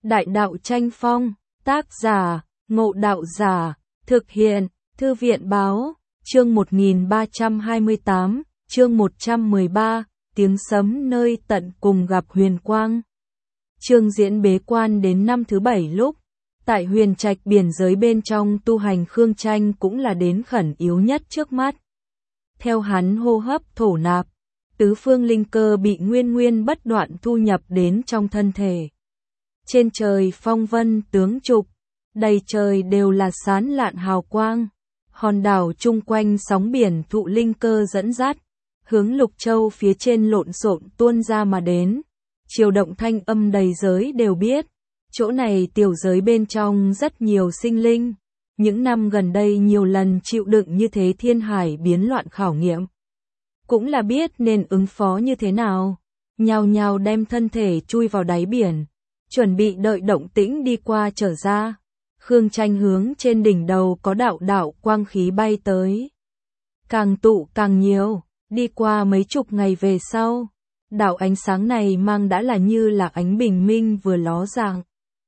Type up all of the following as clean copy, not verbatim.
Đại đạo tranh phong, tác giả, Ngộ Đạo Giả, thực hiện, Thư viện báo, chương 1328, chương 113, tiếng sấm nơi tận cùng gặp huyền quang. Chương diễn bế quan đến năm thứ 7 lúc, tại huyền trạch biển giới bên trong tu hành Khương Tranh cũng là đến khẩn yếu nhất trước mắt. Theo hắn hô hấp thổ nạp, tứ phương linh cơ bị nguyên bất đoạn thu nhập đến trong thân thể. Trên trời phong vân tướng trục, đầy trời đều là sáng lạn hào quang. Hòn đảo chung quanh sóng biển thụ linh cơ dẫn dắt, hướng Lục Châu phía trên lộn xộn tuôn ra mà đến. Chiều động thanh âm đầy giới đều biết, chỗ này tiểu giới bên trong rất nhiều sinh linh. Những năm gần đây nhiều lần chịu đựng như thế thiên hải biến loạn khảo nghiệm. Cũng là biết nên ứng phó như thế nào. Nhào nhào đem thân thể chui vào đáy biển, chuẩn bị đợi động tĩnh đi qua trở ra. Khương Tranh hướng trên đỉnh đầu có đạo quang khí bay tới. Càng tụ càng nhiều, đi qua mấy chục ngày về sau, đạo ánh sáng này mang đã là như là ánh bình minh vừa ló dạng.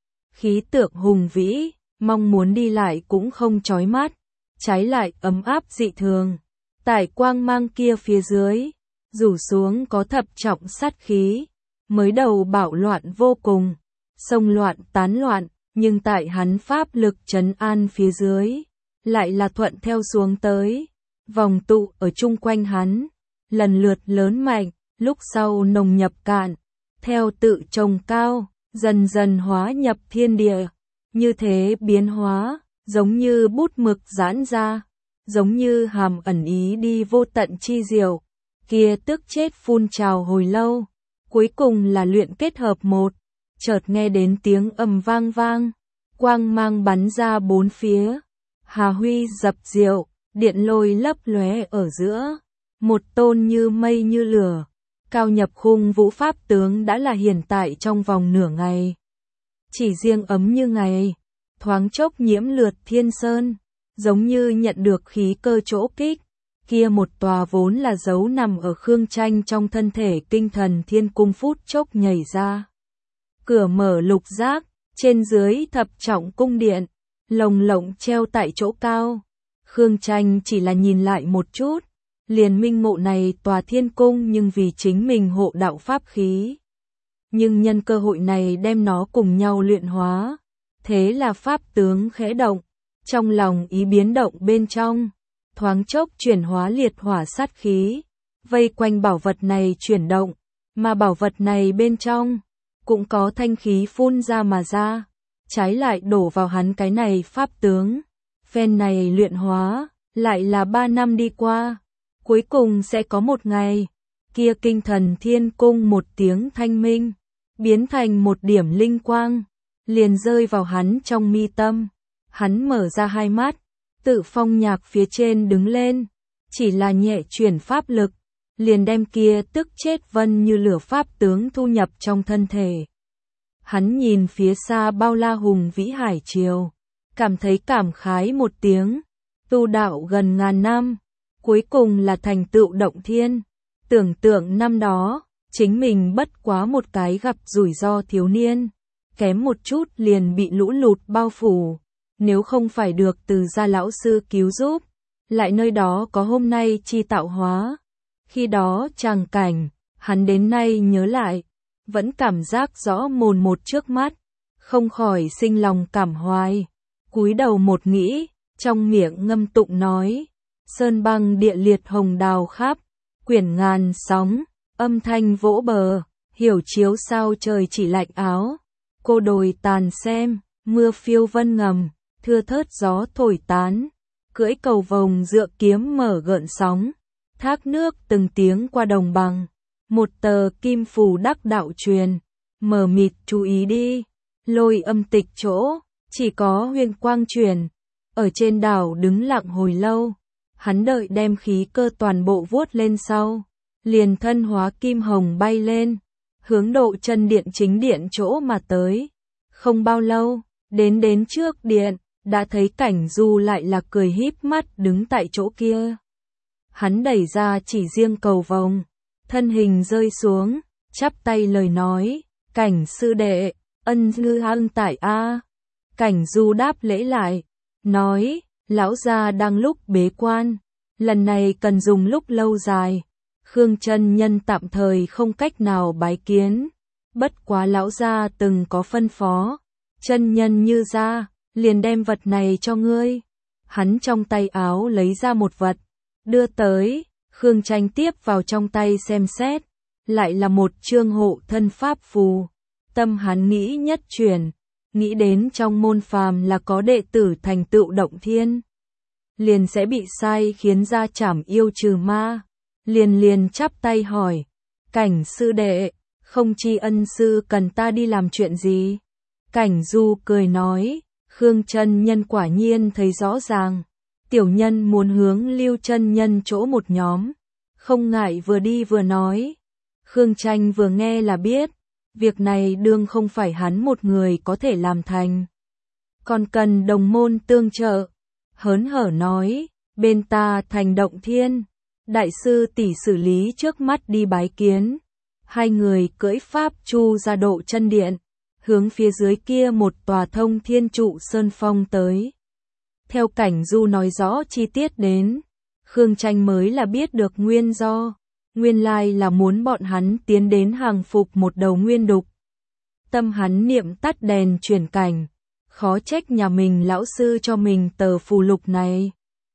Khí tượng hùng vĩ, mong muốn đi lại cũng không chói mắt, trái lại ấm áp dị thường. Tại quang mang kia phía dưới, rủ xuống có thập trọng sát khí, mới đầu bạo loạn vô cùng, sông loạn tán loạn. Nhưng tại hắn pháp lực trấn an phía dưới, lại là thuận theo xuống tới, vòng tụ ở chung quanh hắn, lần lượt lớn mạnh, lúc sau nồng nhập cạn, theo tự trồng cao, dần dần hóa nhập thiên địa, như thế biến hóa, giống như bút mực giãn ra, giống như hàm ẩn ý đi vô tận chi diệu, kia tức chết phun trào hồi lâu, cuối cùng là luyện kết hợp một. Chợt nghe đến tiếng ầm vang vang, quang mang bắn ra bốn phía, hà huy dập diệu, điện lôi lấp lóe ở giữa, một tôn như mây như lửa, cao nhập khung vũ pháp tướng đã là hiện tại trong vòng nửa ngày. Chỉ riêng ấm như ngày, thoáng chốc nhiễm lượt thiên sơn, giống như nhận được khí cơ chỗ kích, kia một tòa vốn là dấu nằm ở Khương Tranh trong thân thể kinh thần thiên cung phút chốc nhảy ra. Cửa mở lục giác, trên dưới thập trọng cung điện, lồng lộng treo tại chỗ cao. Khương Tranh chỉ là nhìn lại một chút, liền minh ngộ này tòa thiên cung nhưng vì chính mình hộ đạo pháp khí. Nhưng nhân cơ hội này đem nó cùng nhau luyện hóa, thế là pháp tướng khẽ động, trong lòng ý biến động bên trong, thoáng chốc chuyển hóa liệt hỏa sát khí, vây quanh bảo vật này chuyển động, mà bảo vật này bên trong cũng có thanh khí phun ra mà ra, trái lại đổ vào hắn cái này pháp tướng. Phen này luyện hóa, lại là 3 năm đi qua, cuối cùng sẽ có một ngày, kia kinh thần thiên cung một tiếng thanh minh, biến thành một điểm linh quang, liền rơi vào hắn trong mi tâm. Hắn mở ra hai mắt, tự phong nhạc phía trên đứng lên, chỉ là nhẹ chuyển pháp lực, liền đem kia tức chết vân như lửa pháp tướng thu nhập trong thân thể. Hắn nhìn phía xa bao la hùng vĩ hải triều, cảm thấy cảm khái một tiếng, tu đạo gần ngàn năm, cuối cùng là thành tựu động thiên. Tưởng tượng năm đó, chính mình bất quá một cái gặp rủi ro thiếu niên, kém một chút liền bị lũ lụt bao phủ, nếu không phải được từ gia lão sư cứu giúp, lại nơi đó có hôm nay chi tạo hóa. Khi đó tràng cảnh, hắn đến nay nhớ lại, vẫn cảm giác rõ mồn một trước mắt, không khỏi sinh lòng cảm hoài. Cúi đầu một nghĩ, trong miệng ngâm tụng nói, sơn băng địa liệt hồng đào khắp, quyển ngàn sóng, âm thanh vỗ bờ, hiểu chiếu sao trời chỉ lạnh áo, cô đồi tàn xem, mưa phiêu vân ngầm, thưa thớt gió thổi tán, cưỡi cầu vồng dựa kiếm mở gợn sóng. Thác nước từng tiếng qua đồng bằng, một tờ kim phù đắc đạo truyền, mờ mịt chú ý đi, lôi âm tịch chỗ, chỉ có huyền quang truyền, ở trên đảo đứng lặng hồi lâu, hắn đợi đem khí cơ toàn bộ vuốt lên sau, liền thân hóa kim hồng bay lên, hướng độ chân điện chính điện chỗ mà tới. Không bao lâu, đến trước điện, đã thấy cảnh Du lại là cười híp mắt đứng tại chỗ kia. Hắn đẩy ra chỉ riêng cầu vồng, thân hình rơi xuống, chắp tay lời nói, Cảnh sư đệ, Ân ngư hăng tại a. Cảnh Du đáp lễ lại, nói, lão gia đang lúc bế quan, lần này cần dùng lúc lâu dài. Khương chân nhân tạm thời không cách nào bái kiến, bất quá lão gia từng có phân phó, chân nhân như ra, liền đem vật này cho ngươi. Hắn trong tay áo lấy ra một vật, đưa tới, Khương Tranh tiếp vào trong tay xem xét, lại là một chương hộ thân pháp phù. Tâm hắn nghĩ nhất chuyển, nghĩ đến trong môn phàm là có đệ tử thành tựu động thiên, liền sẽ bị sai khiến ra trảm yêu trừ ma, liền chắp tay hỏi, Cảnh sư đệ, không tri ân sư cần ta đi làm chuyện gì? Cảnh Du cười nói, Khương chân nhân quả nhiên thấy rõ ràng, tiểu nhân muốn hướng Lưu chân nhân chỗ một nhóm, không ngại vừa đi vừa nói. Khương Tranh vừa nghe là biết, việc này đương không phải hắn một người có thể làm thành, còn cần đồng môn tương trợ. Hớn hở nói, bên ta thành động thiên, đại sư tỷ xử lý trước mắt đi bái kiến. Hai người cưỡi pháp chu ra Độ Chân Điện, hướng phía dưới kia một tòa Thông Thiên Trụ Sơn Phong tới. Theo Cảnh Du nói rõ chi tiết đến, Khương Tranh mới là biết được nguyên do, nguyên lai là muốn bọn hắn tiến đến hàng phục một đầu nguyên đục. Tâm hắn niệm tắt đèn chuyển cảnh, khó trách nhà mình lão sư cho mình tờ phù lục này.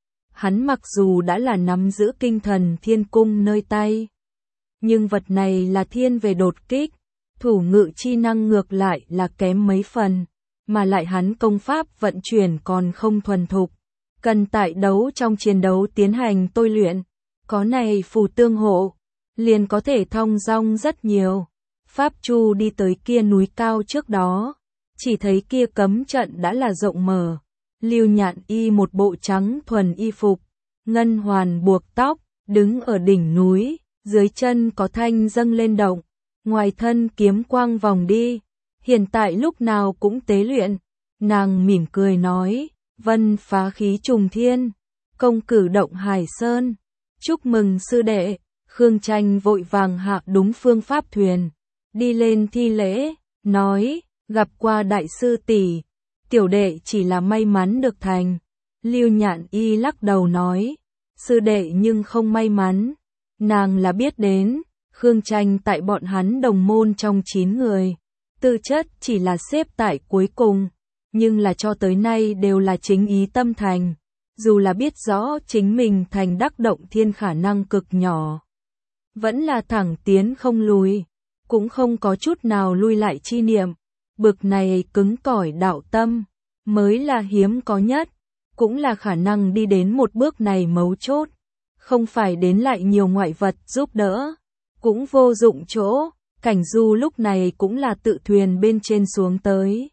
Hắn mặc dù đã là nắm giữ kinh thần thiên cung nơi tay, nhưng vật này là thiên về đột kích, thủ ngự chi năng ngược lại là kém mấy phần, mà lại hắn công pháp vận chuyển còn không thuần thục, cần tại đấu trong chiến đấu tiến hành tôi luyện, có này phù tương hộ, liền có thể thong dong rất nhiều. Pháp Chu đi tới kia núi cao trước đó, chỉ thấy kia cấm trận đã là rộng mở, Lưu Nhạn Y một bộ trắng thuần y phục, ngân hoàn buộc tóc, đứng ở đỉnh núi, dưới chân có thanh dâng lên động, ngoài thân kiếm quang vòng đi, hiện tại lúc nào cũng tế luyện. Nàng mỉm cười nói, vân phá khí trùng thiên, công cử động hải sơn, chúc mừng sư đệ. Khương Tranh vội vàng hạ đúng phương pháp thuyền, đi lên thi lễ, nói, gặp qua đại sư tỷ, tiểu đệ chỉ là may mắn được thành. Lưu Nhạn Y lắc đầu nói, sư đệ nhưng không may mắn, nàng là biết đến, Khương Tranh tại bọn hắn đồng môn trong 9 người, tư chất chỉ là xếp tại cuối cùng, nhưng là cho tới nay đều là chính ý tâm thành, dù là biết rõ chính mình thành đắc động thiên khả năng cực nhỏ, vẫn là thẳng tiến không lùi, cũng không có chút nào lui lại chi niệm. Bực này cứng cỏi đạo tâm mới là hiếm có nhất, cũng là khả năng đi đến một bước này mấu chốt, không phải đến lại nhiều ngoại vật giúp đỡ, cũng vô dụng chỗ. Cảnh Du lúc này cũng là tự thuyền bên trên xuống tới.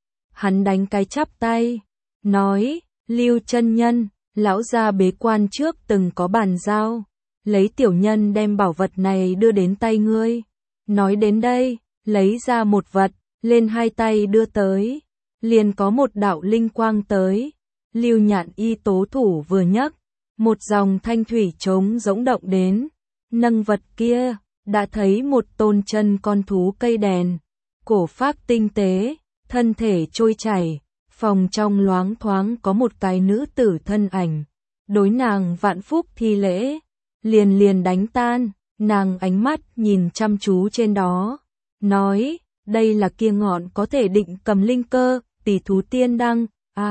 Hắn đánh cái chắp tay, nói, Lưu chân nhân, lão gia bế quan trước từng có bàn giao, lấy tiểu nhân đem bảo vật này đưa đến tay ngươi. Nói đến đây, lấy ra một vật, lên hai tay đưa tới, liền có một đạo linh quang tới. Lưu Nhạn Y tố thủ vừa nhấc, một dòng thanh thủy trống rỗng động đến, nâng vật kia, đã thấy một tôn chân con thú cây đèn, cổ phác tinh tế, thân thể trôi chảy, phòng trong loáng thoáng có một cái nữ tử thân ảnh, đối nàng vạn phúc thi lễ, liền đánh tan, nàng ánh mắt nhìn chăm chú trên đó, nói, đây là kia ngọn có thể định cầm linh cơ, tỷ thú tiên đăng,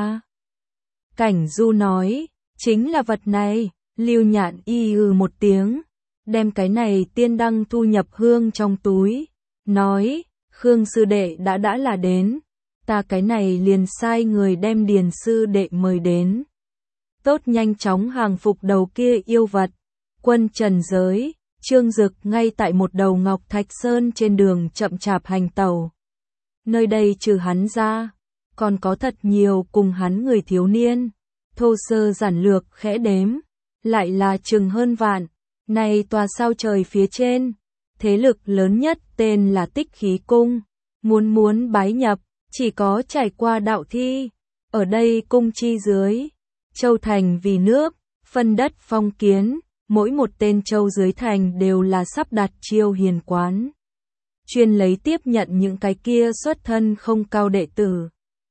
Cảnh Du nói, chính là vật này. Lưu Nhạn Y một tiếng, đem cái này tiên đăng thu nhập hương trong túi, nói, Khương sư đệ đã là đến, ta cái này liền sai người đem Điền sư đệ mời đến. Tốt nhanh chóng hàng phục đầu kia yêu vật. Quân trần giới, Trương Dực ngay tại một đầu Ngọc Thạch Sơn trên đường chậm chạp hành tàu. Nơi đây trừ hắn ra, còn có thật nhiều cùng hắn người thiếu niên, thô sơ giản lược khẽ đếm, lại là chừng hơn vạn. Này tòa sao trời phía trên, thế lực lớn nhất tên là Tích Khí Cung, muốn bái nhập, chỉ có trải qua đạo thi. Ở đây cung chi dưới, châu thành vì nước, phân đất phong kiến, mỗi một tên châu dưới thành đều là sắp đặt chiêu hiền quán. chuyên lấy tiếp nhận những cái kia xuất thân không cao đệ tử.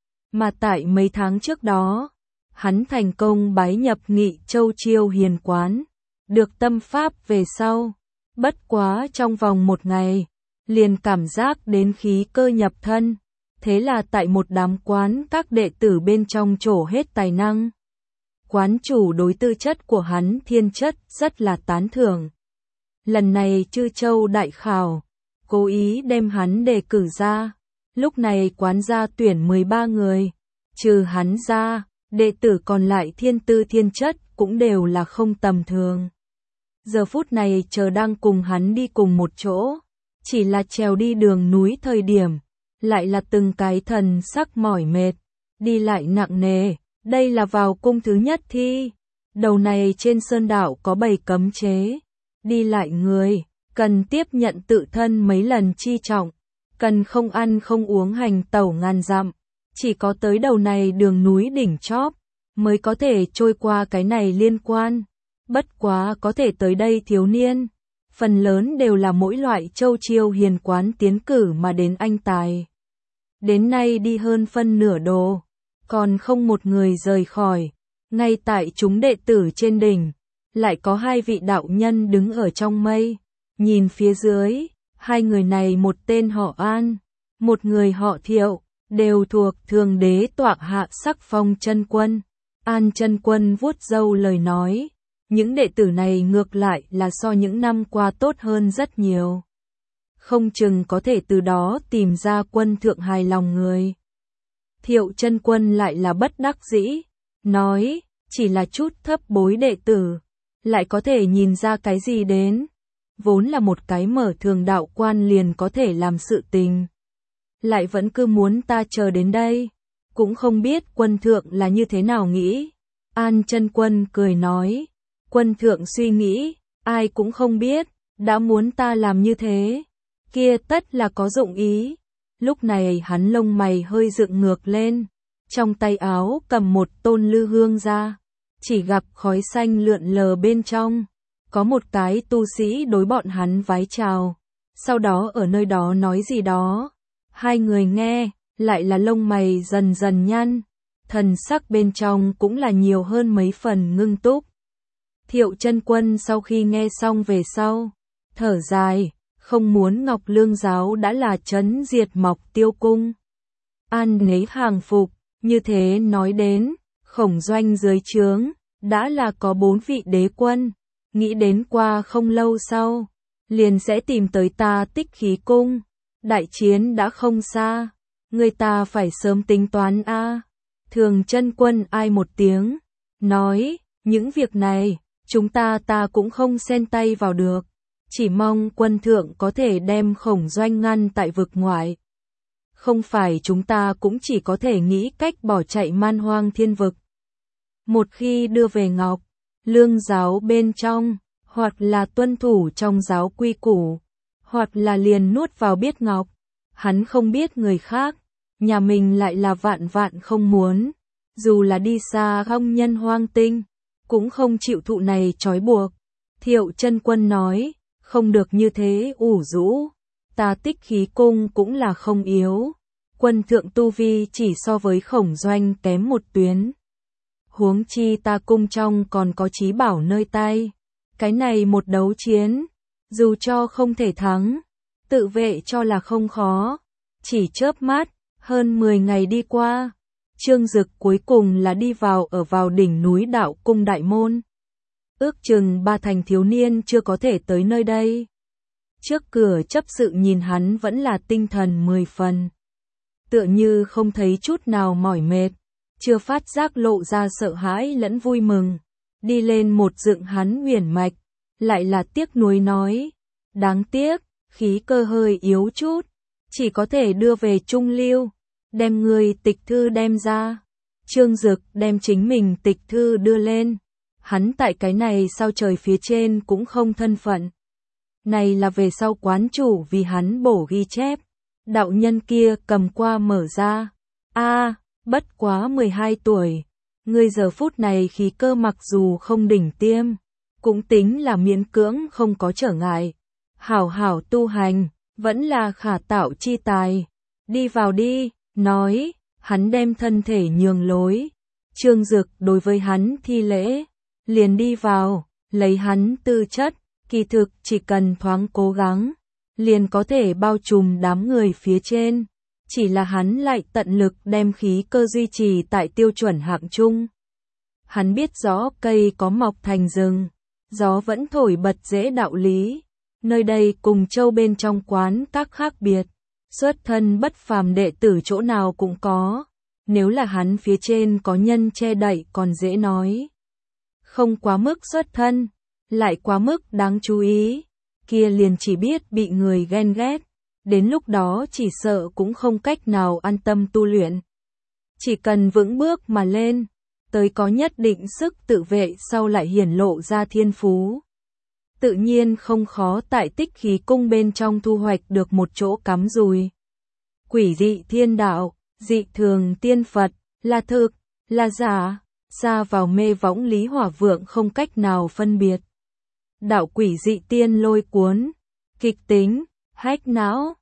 Mà tại mấy tháng trước đó, hắn thành công bái nhập Nghị Châu Chiêu Hiền quán, được tâm pháp về sau. Bất quá trong vòng một ngày, liền cảm giác đến khí cơ nhập thân, thế là tại một đám quán các đệ tử bên trong trổ hết tài năng. Quán chủ đối tư chất của hắn thiên chất rất là tán thưởng. Lần này Chư Châu đại khảo, cố ý đem hắn đề cử ra, lúc này quán gia tuyển 13 người, trừ hắn ra, đệ tử còn lại thiên tư thiên chất cũng đều là không tầm thường. Giờ phút này chờ đang cùng hắn đi cùng một chỗ, chỉ là trèo đi đường núi thời điểm, lại là từng cái thần sắc mỏi mệt, đi lại nặng nề, đây là vào cung thứ nhất thi. Đầu này trên sơn đảo có 7 cấm chế, đi lại người, cần tiếp nhận tự thân mấy lần chi trọng, cần không ăn không uống hành tẩu ngàn dặm, chỉ có tới đầu này đường núi đỉnh chóp, mới có thể trôi qua cái này liên quan. Bất quá có thể tới đây thiếu niên, phần lớn đều là mỗi loại Châu Chiêu Hiền quán tiến cử mà đến anh tài. Đến nay đi hơn phân nửa đồ, còn không một người rời khỏi, ngay tại chúng đệ tử trên đỉnh, lại có 2 vị đạo nhân đứng ở trong mây, nhìn phía dưới, 2 người này một tên họ An, một người họ Thiệu, đều thuộc Thường Đế tọa hạ Sắc Phong chân quân. An chân quân vuốt râu lời nói, những đệ tử này ngược lại là so những năm qua tốt hơn rất nhiều. Không chừng có thể từ đó tìm ra quân thượng hài lòng người. Thiệu chân quân lại là bất đắc dĩ, nói, chỉ là chút thấp bối đệ tử, lại có thể nhìn ra cái gì đến. Vốn là một cái mở thường đạo quan liền có thể làm sự tình. Lại vẫn cứ muốn ta chờ đến đây, cũng không biết quân thượng là như thế nào nghĩ. An chân quân cười nói, quân thượng suy nghĩ, ai cũng không biết, đã muốn ta làm như thế, kia tất là có dụng ý. Lúc này hắn lông mày hơi dựng ngược lên, trong tay áo cầm một tôn lư hương ra, chỉ gặp khói xanh lượn lờ bên trong, có một cái tu sĩ đối bọn hắn vái chào, sau đó ở nơi đó nói gì đó. 2 người nghe, lại là lông mày dần dần nhăn, thần sắc bên trong cũng là nhiều hơn mấy phần ngưng túc. Thiệu chân quân sau khi nghe xong về sau, thở dài, không muốn Ngọc Lương giáo đã là trấn diệt Mộc Tiêu cung. An nấy hàng phục, như thế nói đến, Khổng Doanh dưới trướng, đã là có 4 vị đế quân, nghĩ đến qua không lâu sau, liền sẽ tìm tới ta Tích Khí cung, đại chiến đã không xa, người ta phải sớm tính toán a. Thường chân quân ai một tiếng, nói, những việc này, chúng ta cũng không xen tay vào được, chỉ mong quân thượng có thể đem Khổng Doanh ngăn tại vực ngoại. Không phải chúng ta cũng chỉ có thể nghĩ cách bỏ chạy man hoang thiên vực. Một khi đưa về Ngọc Lương giáo bên trong, hoặc là tuân thủ trong giáo quy củ, hoặc là liền nuốt vào biết ngọc. Hắn không biết người khác, nhà mình lại là vạn vạn không muốn, dù là đi xa không nhân hoang tinh, cũng không chịu thụ này trói buộc. Thiệu chân quân nói, không được như thế ủ rũ, ta Tích Khí cung cũng là không yếu, quân thượng tu vi chỉ so với Khổng Doanh kém một tuyến. Huống chi ta cung trong còn có trí bảo nơi tay, cái này một đấu chiến, dù cho không thể thắng, tự vệ cho là không khó. Chỉ chớp mắt, hơn 10 ngày đi qua, Trương Dực cuối cùng là đi vào đỉnh núi đạo cung đại môn. Ước chừng 3 thành thiếu niên chưa có thể tới nơi đây. Trước cửa chấp sự nhìn hắn vẫn là tinh thần 10 phần. Tựa như không thấy chút nào mỏi mệt, chưa phát giác lộ ra sợ hãi lẫn vui mừng. Đi lên một dựng hắn huyền mạch, lại là tiếc nuối nói. Đáng tiếc, khí cơ hơi yếu chút, chỉ có thể đưa về Trung Lưu, đem người tịch thư đem ra. Trương Dực đem chính mình tịch thư đưa lên. Hắn tại cái này sao trời phía trên cũng không thân phận. Này là về sau quán chủ vì hắn bổ ghi chép. Đạo nhân kia cầm qua mở ra. Bất quá 12 tuổi. Ngươi giờ phút này khí cơ mặc dù không đỉnh tiêm, cũng tính là miễn cưỡng không có trở ngại. Hảo hảo tu hành, vẫn là khả tạo chi tài. Đi vào đi, nói, hắn đem thân thể nhường lối. Trương Dực đối với hắn thi lễ, liền đi vào, lấy hắn tư chất, kỳ thực chỉ cần thoáng cố gắng, liền có thể bao trùm đám người phía trên. Chỉ là hắn lại tận lực đem khí cơ duy trì tại tiêu chuẩn hạng trung. Hắn biết rõ cây có mọc thành rừng, gió vẫn thổi bật dễ đạo lý. Nơi đây cùng châu bên trong quán các khác biệt, xuất thân bất phàm đệ tử chỗ nào cũng có. Nếu là hắn phía trên có nhân che đậy còn dễ nói. Không quá mức xuất thân, lại quá mức đáng chú ý, kia liền chỉ biết bị người ghen ghét. Đến lúc đó chỉ sợ cũng không cách nào an tâm tu luyện. Chỉ cần vững bước mà lên, tới có nhất định sức tự vệ sau lại hiển lộ ra thiên phú. Tự nhiên không khó tại Tích Khí Cung bên trong thu hoạch được một chỗ cắm rùi. Quỷ dị thiên đạo, dị thường tiên Phật, là thực, là giả, xa vào mê võng Lý Hỏa Vượng không cách nào phân biệt. Đạo quỷ dị tiên lôi cuốn, kịch tính, hách não,